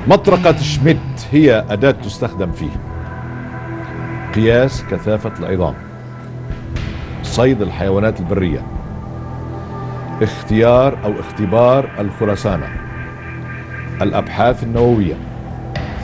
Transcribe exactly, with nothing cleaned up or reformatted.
مطرقة شميد هي أداة تستخدم فيه قياس كثافة العظام، صيد الحيوانات البرية، اختيار أو اختبار الخرسانة، الأبحاث النووية،